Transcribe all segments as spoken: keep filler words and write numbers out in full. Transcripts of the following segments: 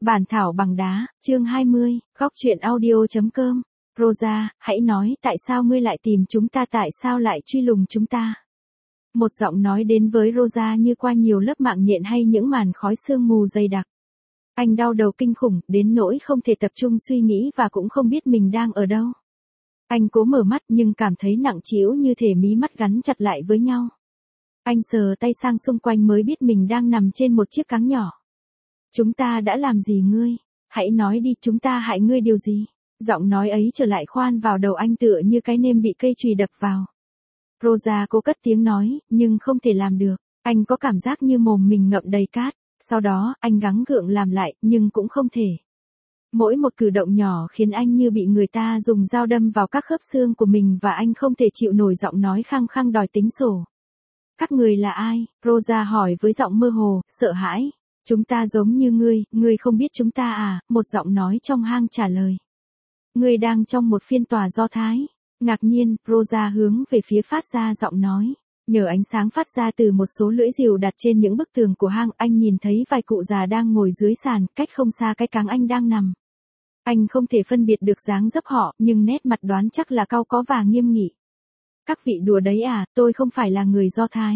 Bản thảo bằng đá, chương hai mươi, góc truyện audio.com. Rosa, hãy nói tại sao ngươi lại tìm chúng ta, tại sao lại truy lùng chúng ta. Một giọng nói đến với Rosa như qua nhiều lớp mạng nhện hay những màn khói sương mù dày đặc. Anh đau đầu kinh khủng, đến nỗi không thể tập trung suy nghĩ và cũng không biết mình đang ở đâu. Anh cố mở mắt nhưng cảm thấy nặng trĩu như thể mí mắt gắn chặt lại với nhau. Anh sờ tay sang xung quanh mới biết mình đang nằm trên một chiếc cáng nhỏ. Chúng ta đã làm gì ngươi? Hãy nói đi, chúng ta hại ngươi điều gì? Giọng nói ấy trở lại khoan vào đầu anh tựa như cái nêm bị cây chùy đập vào. Rosa cố cất tiếng nói, nhưng không thể làm được. Anh có cảm giác như mồm mình ngậm đầy cát. Sau đó, anh gắng gượng làm lại, nhưng cũng không thể. Mỗi một cử động nhỏ khiến anh như bị người ta dùng dao đâm vào các khớp xương của mình và anh không thể chịu nổi giọng nói khăng khăng đòi tính sổ. Các người là ai? Rosa hỏi với giọng mơ hồ, sợ hãi. Chúng ta giống như ngươi, ngươi không biết chúng ta à? Một giọng nói trong hang trả lời. Ngươi đang trong một phiên tòa Do Thái. Ngạc nhiên, Rosa hướng về phía phát ra giọng nói. Nhờ ánh sáng phát ra từ một số lưỡi rìu đặt trên những bức tường của hang, anh nhìn thấy vài cụ già đang ngồi dưới sàn, cách không xa cái cáng anh đang nằm. Anh không thể phân biệt được dáng dấp họ, nhưng nét mặt đoán chắc là cau có và nghiêm nghị. Các vị đùa đấy à, tôi không phải là người Do Thái.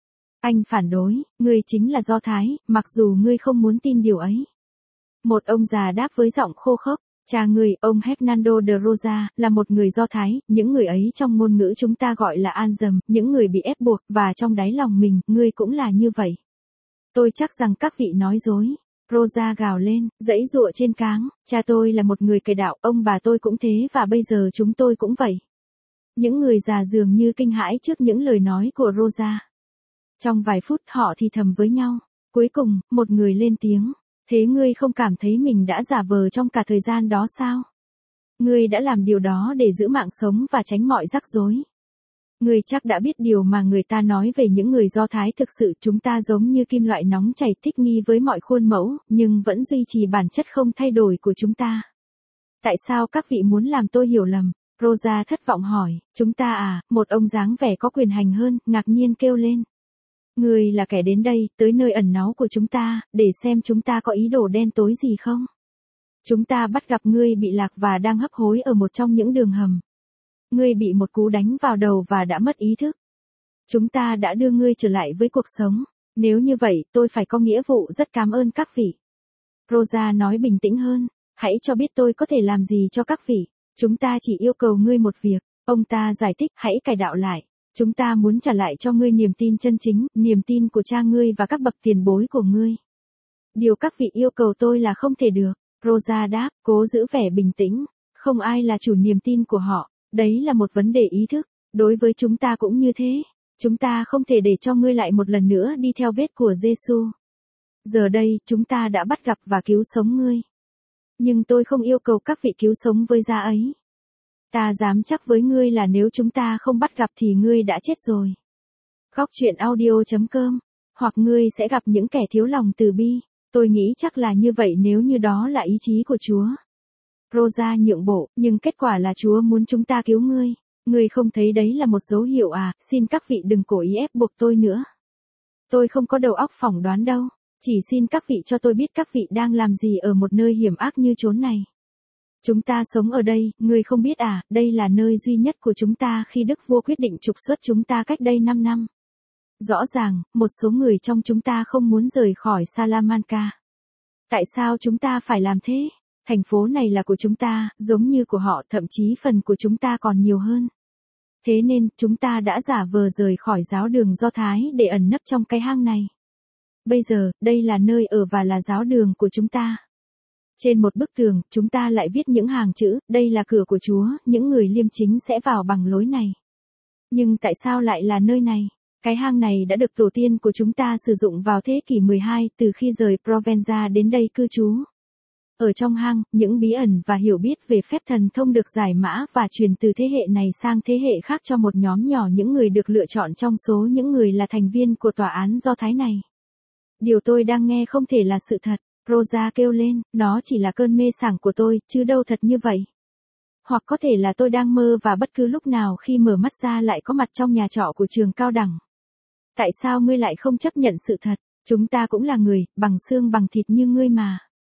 Anh phản đối, ngươi chính là Do Thái, mặc dù ngươi không muốn tin điều ấy. Một ông già đáp với giọng khô khốc, cha ngươi, ông Hernando de Rosa, là một người Do Thái, những người ấy trong ngôn ngữ chúng ta gọi là an dầm, những người bị ép buộc, và trong đáy lòng mình, ngươi cũng là như vậy. Tôi chắc rằng các vị nói dối. Rosa gào lên, giãy giụa trên cáng, cha tôi là một người cày đạo, ông bà tôi cũng thế và bây giờ chúng tôi cũng vậy. Những người già dường như kinh hãi trước những lời nói của Rosa. Trong vài phút họ thì thầm với nhau. Cuối cùng, một người lên tiếng. Thế ngươi không cảm thấy mình đã giả vờ trong cả thời gian đó sao? Ngươi đã làm điều đó để giữ mạng sống và tránh mọi rắc rối. Ngươi chắc đã biết điều mà người ta nói về những người Do Thái, thực sự chúng ta giống như kim loại nóng chảy, thích nghi với mọi khuôn mẫu, nhưng vẫn duy trì bản chất không thay đổi của chúng ta. Tại sao các vị muốn làm tôi hiểu lầm? Rosa thất vọng hỏi. Chúng ta à? Một ông dáng vẻ có quyền hành hơn, ngạc nhiên kêu lên. Ngươi là kẻ đến đây, tới nơi ẩn náu của chúng ta, để xem chúng ta có ý đồ đen tối gì không? Chúng ta bắt gặp ngươi bị lạc và đang hấp hối ở một trong những đường hầm. Ngươi bị một cú đánh vào đầu và đã mất ý thức. Chúng ta đã đưa ngươi trở lại với cuộc sống. Nếu như vậy, tôi phải có nghĩa vụ rất cảm ơn các vị. Rosa nói bình tĩnh hơn. Hãy cho biết tôi có thể làm gì cho các vị. Chúng ta chỉ yêu cầu ngươi một việc. Ông ta giải thích, hãy cải đạo lại. Chúng ta muốn trả lại cho ngươi niềm tin chân chính, niềm tin của cha ngươi và các bậc tiền bối của ngươi. Điều các vị yêu cầu tôi là không thể được. Rosa đáp, cố giữ vẻ bình tĩnh. Không ai là chủ niềm tin của họ. Đấy là một vấn đề ý thức. Đối với chúng ta cũng như thế. Chúng ta không thể để cho ngươi lại một lần nữa đi theo vết của Giêsu. Giờ đây, chúng ta đã bắt gặp và cứu sống ngươi. Nhưng tôi không yêu cầu các vị cứu sống với giá ấy. Ta dám chắc với ngươi là nếu chúng ta không bắt gặp thì ngươi đã chết rồi. Góc truyện audio.com. Hoặc ngươi sẽ gặp những kẻ thiếu lòng từ bi. Tôi nghĩ chắc là như vậy nếu như đó là ý chí của Chúa. Rosa nhượng bộ, nhưng kết quả là Chúa muốn chúng ta cứu ngươi. Ngươi không thấy đấy là một dấu hiệu à? Xin các vị đừng cố ý ép buộc tôi nữa. Tôi không có đầu óc phỏng đoán đâu. Chỉ xin các vị cho tôi biết các vị đang làm gì ở một nơi hiểm ác như chốn này. Chúng ta sống ở đây, ngươi không biết à, đây là nơi duy nhất của chúng ta khi Đức Vua quyết định trục xuất chúng ta cách đây năm năm. Rõ ràng, một số người trong chúng ta không muốn rời khỏi Salamanca. Tại sao chúng ta phải làm thế? Thành phố này là của chúng ta, giống như của họ, thậm chí phần của chúng ta còn nhiều hơn. Thế nên, chúng ta đã giả vờ rời khỏi giáo đường Do Thái để ẩn nấp trong cái hang này. Bây giờ, đây là nơi ở và là giáo đường của chúng ta. Trên một bức tường, chúng ta lại viết những hàng chữ, đây là cửa của Chúa, những người liêm chính sẽ vào bằng lối này. Nhưng tại sao lại là nơi này? Cái hang này đã được tổ tiên của chúng ta sử dụng vào thế kỷ mười hai, từ khi rời Provenza đến đây cư trú. Ở trong hang, những bí ẩn và hiểu biết về phép thần thông được giải mã và truyền từ thế hệ này sang thế hệ khác cho một nhóm nhỏ những người được lựa chọn trong số những người là thành viên của tòa án Do Thái này. Điều tôi đang nghe không thể là sự thật. Rosa kêu lên, nó chỉ là cơn mê sảng của tôi, chứ đâu thật như vậy. Hoặc có thể là tôi đang mơ và bất cứ lúc nào khi mở mắt ra lại có mặt trong nhà trọ của trường cao đẳng. Tại sao ngươi lại không chấp nhận sự thật? Chúng ta cũng là người, bằng xương bằng thịt như ngươi mà.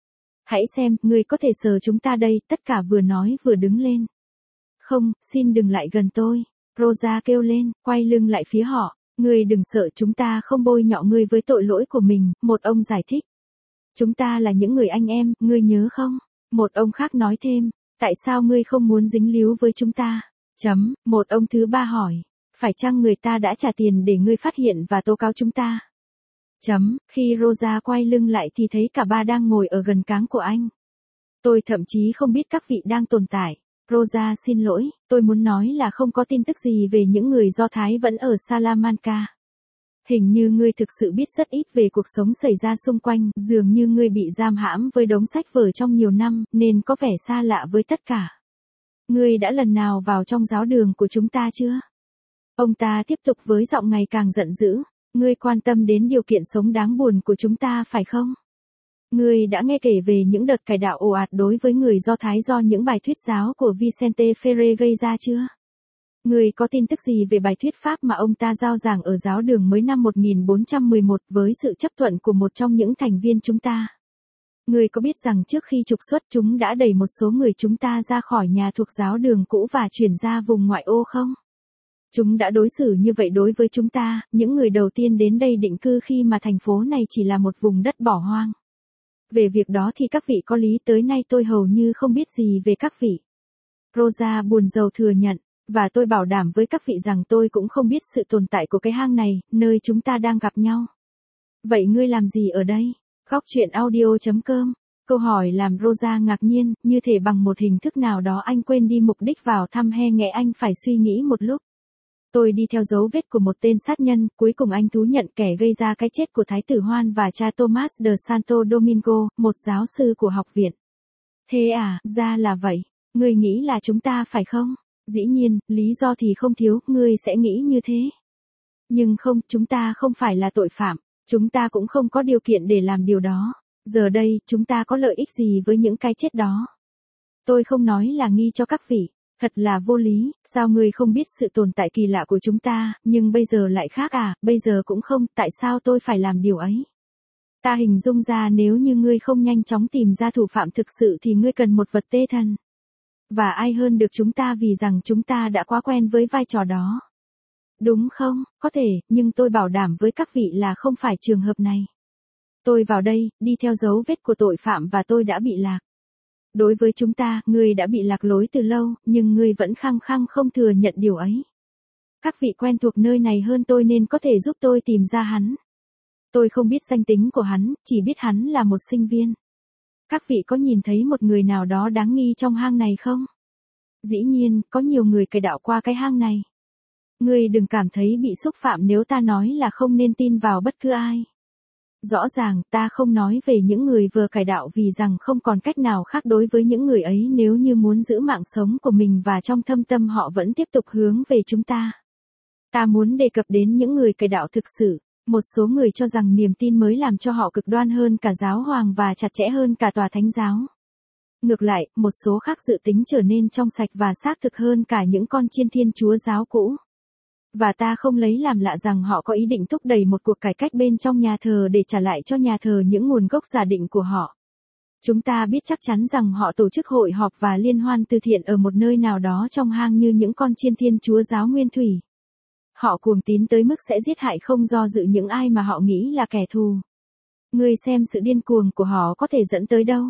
Hãy xem, ngươi có thể sờ chúng ta đây, tất cả vừa nói vừa đứng lên. Không, xin đừng lại gần tôi. Rosa kêu lên, quay lưng lại phía họ. Ngươi đừng sợ, chúng ta không bôi nhọ ngươi với tội lỗi của mình, một ông giải thích. Chúng ta là những người anh em, ngươi nhớ không? Một ông khác nói thêm, tại sao ngươi không muốn dính líu với chúng ta? Chấm, một ông thứ ba hỏi, phải chăng người ta đã trả tiền để ngươi phát hiện và tố cáo chúng ta? Chấm, khi Rosa quay lưng lại thì thấy cả ba đang ngồi ở gần cáng của anh. Tôi thậm chí không biết các vị đang tồn tại. Rosa xin lỗi, tôi muốn nói là không có tin tức gì về những người Do Thái vẫn ở Salamanca. Hình như ngươi thực sự biết rất ít về cuộc sống xảy ra xung quanh, dường như ngươi bị giam hãm với đống sách vở trong nhiều năm, nên có vẻ xa lạ với tất cả. Ngươi đã lần nào vào trong giáo đường của chúng ta chưa? Ông ta tiếp tục với giọng ngày càng giận dữ. Ngươi quan tâm đến điều kiện sống đáng buồn của chúng ta phải không? Ngươi đã nghe kể về những đợt cải đạo ồ ạt đối với người Do Thái do những bài thuyết giáo của Vicente Ferrer gây ra chưa? Ngươi có tin tức gì về bài thuyết pháp mà ông ta giao giảng ở giáo đường mới năm một nghìn bốn trăm mười một với sự chấp thuận của một trong những thành viên chúng ta? Ngươi có biết rằng trước khi trục xuất chúng đã đẩy một số người chúng ta ra khỏi nhà thuộc giáo đường cũ và chuyển ra vùng ngoại ô không? Chúng đã đối xử như vậy đối với chúng ta, những người đầu tiên đến đây định cư khi mà thành phố này chỉ là một vùng đất bỏ hoang. Về việc đó thì các vị có lý, tới nay tôi hầu như không biết gì về các vị. Rosa buồn rầu thừa nhận, và tôi bảo đảm với các vị rằng tôi cũng không biết sự tồn tại của cái hang này, nơi chúng ta đang gặp nhau. Vậy ngươi làm gì ở đây? Góc truyện audio chấm com. Câu hỏi làm Rosa ngạc nhiên, như thể bằng một hình thức nào đó anh quên đi mục đích vào thăm he nghe anh phải suy nghĩ một lúc. Tôi đi theo dấu vết của một tên sát nhân, cuối cùng anh thú nhận kẻ gây ra cái chết của Thái tử Juan và cha Thomas de Santo Domingo, một giáo sư của học viện. Thế à, ra là vậy. Ngươi nghĩ là chúng ta phải không? Dĩ nhiên, lý do thì không thiếu, ngươi sẽ nghĩ như thế. Nhưng không, chúng ta không phải là tội phạm, chúng ta cũng không có điều kiện để làm điều đó. Giờ đây, chúng ta có lợi ích gì với những cái chết đó? Tôi không nói là nghi cho các vị. Thật là vô lý, sao ngươi không biết sự tồn tại kỳ lạ của chúng ta, nhưng bây giờ lại khác à, bây giờ cũng không, tại sao tôi phải làm điều ấy? Ta hình dung ra nếu như ngươi không nhanh chóng tìm ra thủ phạm thực sự thì ngươi cần một vật tê thần. Và ai hơn được chúng ta vì rằng chúng ta đã quá quen với vai trò đó. Đúng không, có thể, nhưng tôi bảo đảm với các vị là không phải trường hợp này. Tôi vào đây, đi theo dấu vết của tội phạm và tôi đã bị lạc. Đối với chúng ta, ngươi đã bị lạc lối từ lâu, nhưng ngươi vẫn khăng khăng không thừa nhận điều ấy. Các vị quen thuộc nơi này hơn tôi nên có thể giúp tôi tìm ra hắn. Tôi không biết danh tính của hắn, chỉ biết hắn là một sinh viên. Các vị có nhìn thấy một người nào đó đáng nghi trong hang này không? Dĩ nhiên, có nhiều người cải đạo qua cái hang này. Ngươi đừng cảm thấy bị xúc phạm nếu ta nói là không nên tin vào bất cứ ai. Rõ ràng, ta không nói về những người vừa cải đạo vì rằng không còn cách nào khác đối với những người ấy nếu như muốn giữ mạng sống của mình và trong thâm tâm họ vẫn tiếp tục hướng về chúng ta. Ta muốn đề cập đến những người cải đạo thực sự. Một số người cho rằng niềm tin mới làm cho họ cực đoan hơn cả giáo hoàng và chặt chẽ hơn cả tòa thánh giáo. Ngược lại, một số khác dự tính trở nên trong sạch và xác thực hơn cả những con chiên thiên chúa giáo cũ. Và ta không lấy làm lạ rằng họ có ý định thúc đẩy một cuộc cải cách bên trong nhà thờ để trả lại cho nhà thờ những nguồn gốc giả định của họ. Chúng ta biết chắc chắn rằng họ tổ chức hội họp và liên hoan từ thiện ở một nơi nào đó trong hang như những con chiên thiên chúa giáo nguyên thủy. Họ cuồng tín tới mức sẽ giết hại không do dự những ai mà họ nghĩ là kẻ thù. Ngươi xem sự điên cuồng của họ có thể dẫn tới đâu.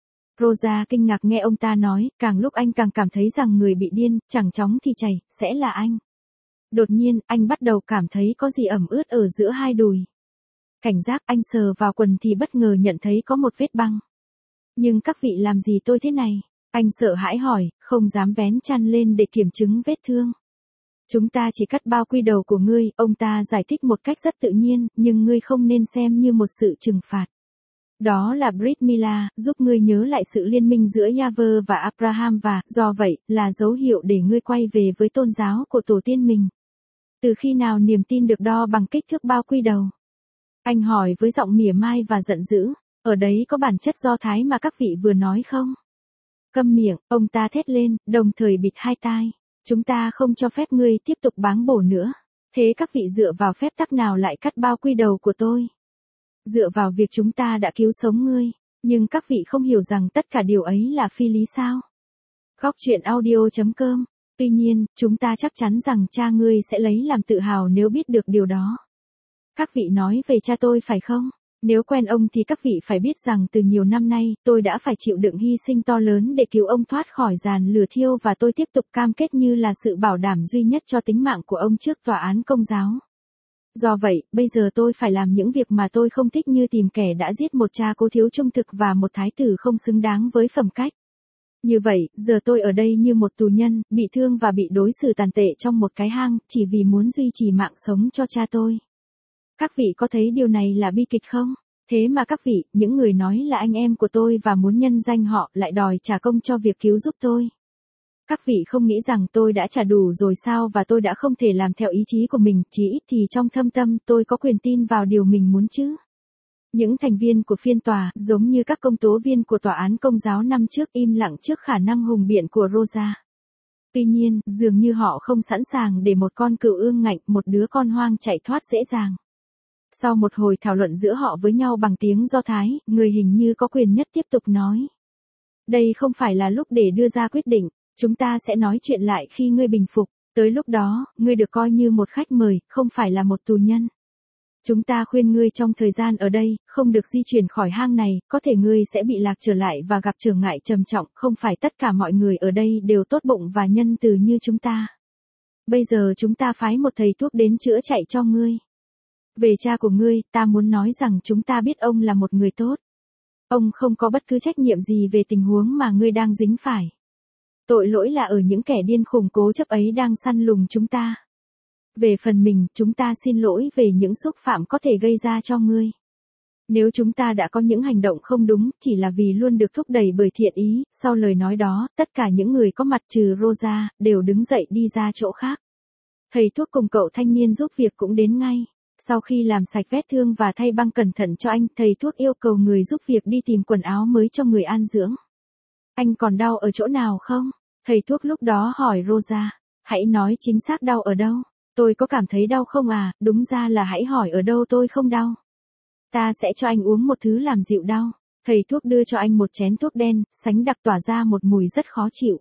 Rosa kinh ngạc nghe ông ta nói, càng lúc anh càng cảm thấy rằng người bị điên, chẳng chóng thì chảy, sẽ là anh. Đột nhiên, anh bắt đầu cảm thấy có gì ẩm ướt ở giữa hai đùi. Cảnh giác, anh sờ vào quần thì bất ngờ nhận thấy có một vết băng. Nhưng các vị làm gì tôi thế này? Anh sợ hãi hỏi, không dám vén chăn lên để kiểm chứng vết thương. Chúng ta chỉ cắt bao quy đầu của ngươi, ông ta giải thích một cách rất tự nhiên, nhưng ngươi không nên xem như một sự trừng phạt. Đó là Brit Mila, giúp ngươi nhớ lại sự liên minh giữa Yahweh và Abraham và, do vậy, là dấu hiệu để ngươi quay về với tôn giáo của tổ tiên mình. Từ khi nào niềm tin được đo bằng kích thước bao quy đầu? Anh hỏi với giọng mỉa mai và giận dữ, ở đấy có bản chất Do Thái mà các vị vừa nói không? Câm miệng, ông ta thét lên, đồng thời bịt hai tai. Chúng ta không cho phép ngươi tiếp tục báng bổ nữa. Thế các vị dựa vào phép tắc nào lại cắt bao quy đầu của tôi? Dựa vào việc chúng ta đã cứu sống ngươi. Nhưng các vị không hiểu rằng tất cả điều ấy là phi lý sao? Góc truyện audio chấm com. Tuy nhiên, chúng ta chắc chắn rằng cha ngươi sẽ lấy làm tự hào nếu biết được điều đó. Các vị nói về cha tôi phải không? Nếu quen ông thì các vị phải biết rằng từ nhiều năm nay, tôi đã phải chịu đựng hy sinh to lớn để cứu ông thoát khỏi giàn lửa thiêu và tôi tiếp tục cam kết như là sự bảo đảm duy nhất cho tính mạng của ông trước tòa án công giáo. Do vậy, bây giờ tôi phải làm những việc mà tôi không thích như tìm kẻ đã giết một cha cố thiếu trung thực và một thái tử không xứng đáng với phẩm cách. Như vậy, giờ tôi ở đây như một tù nhân, bị thương và bị đối xử tàn tệ trong một cái hang, chỉ vì muốn duy trì mạng sống cho cha tôi. Các vị có thấy điều này là bi kịch không? Thế mà các vị, những người nói là anh em của tôi và muốn nhân danh họ lại đòi trả công cho việc cứu giúp tôi. Các vị không nghĩ rằng tôi đã trả đủ rồi sao và tôi đã không thể làm theo ý chí của mình, chỉ ít thì trong thâm tâm tôi có quyền tin vào điều mình muốn chứ. Những thành viên của phiên tòa, giống như các công tố viên của tòa án công giáo năm trước im lặng trước khả năng hùng biện của Rosa. Tuy nhiên, dường như họ không sẵn sàng để một con cừu ương ngạnh, một đứa con hoang chạy thoát dễ dàng. Sau một hồi thảo luận giữa họ với nhau bằng tiếng Do Thái, người hình như có quyền nhất tiếp tục nói. Đây không phải là lúc để đưa ra quyết định, chúng ta sẽ nói chuyện lại khi ngươi bình phục, tới lúc đó, ngươi được coi như một khách mời, không phải là một tù nhân. Chúng ta khuyên ngươi trong thời gian ở đây, không được di chuyển khỏi hang này, có thể ngươi sẽ bị lạc trở lại và gặp trở ngại trầm trọng, không phải tất cả mọi người ở đây đều tốt bụng và nhân từ như chúng ta. Bây giờ chúng ta phái một thầy thuốc đến chữa chạy cho ngươi. Về cha của ngươi, ta muốn nói rằng chúng ta biết ông là một người tốt. Ông không có bất cứ trách nhiệm gì về tình huống mà ngươi đang dính phải. Tội lỗi là ở những kẻ điên khùng cố chấp ấy đang săn lùng chúng ta. Về phần mình, chúng ta xin lỗi về những xúc phạm có thể gây ra cho ngươi. Nếu chúng ta đã có những hành động không đúng, chỉ là vì luôn được thúc đẩy bởi thiện ý, sau lời nói đó, tất cả những người có mặt trừ Rosa, đều đứng dậy đi ra chỗ khác. Thầy thuốc cùng cậu thanh niên giúp việc cũng đến ngay. Sau khi làm sạch vết thương và thay băng cẩn thận cho anh, thầy thuốc yêu cầu người giúp việc đi tìm quần áo mới cho người an dưỡng. Anh còn đau ở chỗ nào không? Thầy thuốc lúc đó hỏi Rosa. Hãy nói chính xác đau ở đâu? Tôi có cảm thấy đau không à? Đúng ra là hãy hỏi ở đâu tôi không đau. Ta sẽ cho anh uống một thứ làm dịu đau. Thầy thuốc đưa cho anh một chén thuốc đen, sánh đặc tỏa ra một mùi rất khó chịu.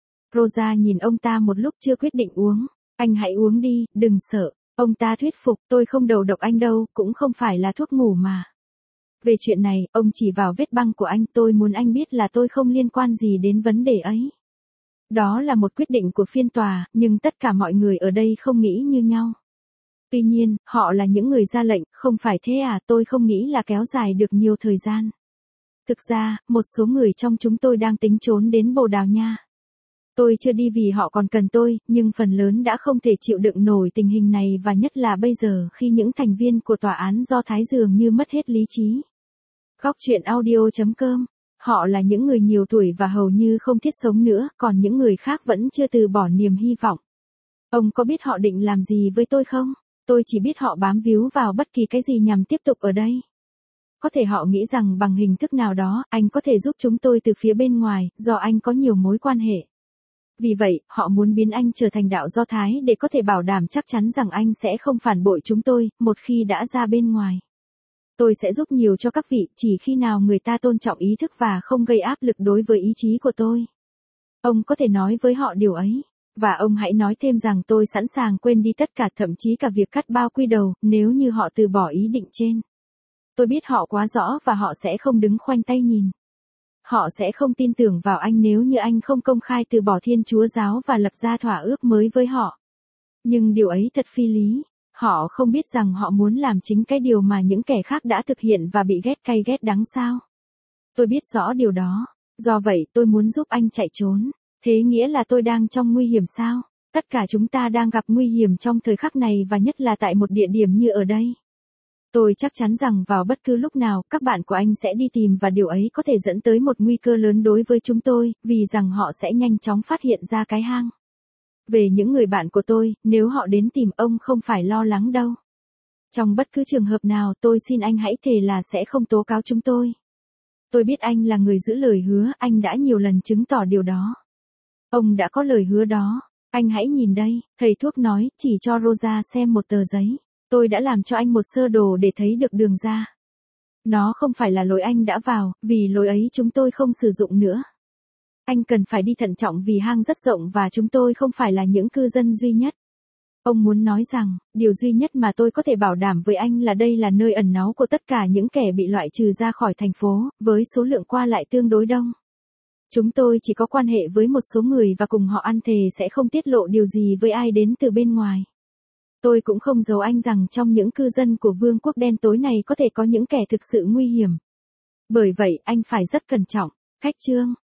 Rosa nhìn ông ta một lúc chưa quyết định uống. Anh hãy uống đi, đừng sợ. Ông ta thuyết phục, tôi không đầu độc anh đâu, cũng không phải là thuốc ngủ mà. Về chuyện này, ông chỉ vào vết băng của anh, tôi muốn anh biết là tôi không liên quan gì đến vấn đề ấy. Đó là một quyết định của phiên tòa, nhưng tất cả mọi người ở đây không nghĩ như nhau. Tuy nhiên, họ là những người ra lệnh, không phải thế à, tôi không nghĩ là kéo dài được nhiều thời gian. Thực ra, một số người trong chúng tôi đang tính trốn đến Bồ Đào Nha. Tôi chưa đi vì họ còn cần tôi, nhưng phần lớn đã không thể chịu đựng nổi tình hình này và nhất là bây giờ khi những thành viên của tòa án Do Thái dường như mất hết lý trí. Góc truyện audio chấm com. Họ là những người nhiều tuổi và hầu như không thiết sống nữa, còn những người khác vẫn chưa từ bỏ niềm hy vọng. Ông có biết họ định làm gì với tôi không? Tôi chỉ biết họ bám víu vào bất kỳ cái gì nhằm tiếp tục ở đây. Có thể họ nghĩ rằng bằng hình thức nào đó, anh có thể giúp chúng tôi từ phía bên ngoài, do anh có nhiều mối quan hệ. Vì vậy, họ muốn biến anh trở thành đạo Do Thái để có thể bảo đảm chắc chắn rằng anh sẽ không phản bội chúng tôi, một khi đã ra bên ngoài. Tôi sẽ giúp nhiều cho các vị, chỉ khi nào người ta tôn trọng ý thức và không gây áp lực đối với ý chí của tôi. Ông có thể nói với họ điều ấy. Và ông hãy nói thêm rằng tôi sẵn sàng quên đi tất cả, thậm chí cả việc cắt bao quy đầu, nếu như họ từ bỏ ý định trên. Tôi biết họ quá rõ và họ sẽ không đứng khoanh tay nhìn. Họ sẽ không tin tưởng vào anh nếu như anh không công khai từ bỏ Thiên Chúa giáo và lập ra thỏa ước mới với họ. Nhưng điều ấy thật phi lý. Họ không biết rằng họ muốn làm chính cái điều mà những kẻ khác đã thực hiện và bị ghét cay ghét đắng sao. Tôi biết rõ điều đó. Do vậy tôi muốn giúp anh chạy trốn. Thế nghĩa là tôi đang trong nguy hiểm sao? Tất cả chúng ta đang gặp nguy hiểm trong thời khắc này và nhất là tại một địa điểm như ở đây. Tôi chắc chắn rằng vào bất cứ lúc nào, các bạn của anh sẽ đi tìm và điều ấy có thể dẫn tới một nguy cơ lớn đối với chúng tôi, vì rằng họ sẽ nhanh chóng phát hiện ra cái hang. Về những người bạn của tôi, nếu họ đến tìm ông không phải lo lắng đâu. Trong bất cứ trường hợp nào, tôi xin anh hãy thề là sẽ không tố cáo chúng tôi. Tôi biết anh là người giữ lời hứa, anh đã nhiều lần chứng tỏ điều đó. Ông đã có lời hứa đó. Anh hãy nhìn đây, thầy thuốc nói, chỉ cho Rosa xem một tờ giấy. Tôi đã làm cho anh một sơ đồ để thấy được đường ra. Nó không phải là lỗi anh đã vào, vì lỗi ấy chúng tôi không sử dụng nữa. Anh cần phải đi thận trọng vì hang rất rộng và chúng tôi không phải là những cư dân duy nhất. Ông muốn nói rằng, điều duy nhất mà tôi có thể bảo đảm với anh là đây là nơi ẩn náu của tất cả những kẻ bị loại trừ ra khỏi thành phố, với số lượng qua lại tương đối đông. Chúng tôi chỉ có quan hệ với một số người và cùng họ ăn thề sẽ không tiết lộ điều gì với ai đến từ bên ngoài. Tôi cũng không giấu anh rằng trong những cư dân của vương quốc đen tối này có thể có những kẻ thực sự nguy hiểm. Bởi vậy anh phải rất cẩn trọng. Khách trương,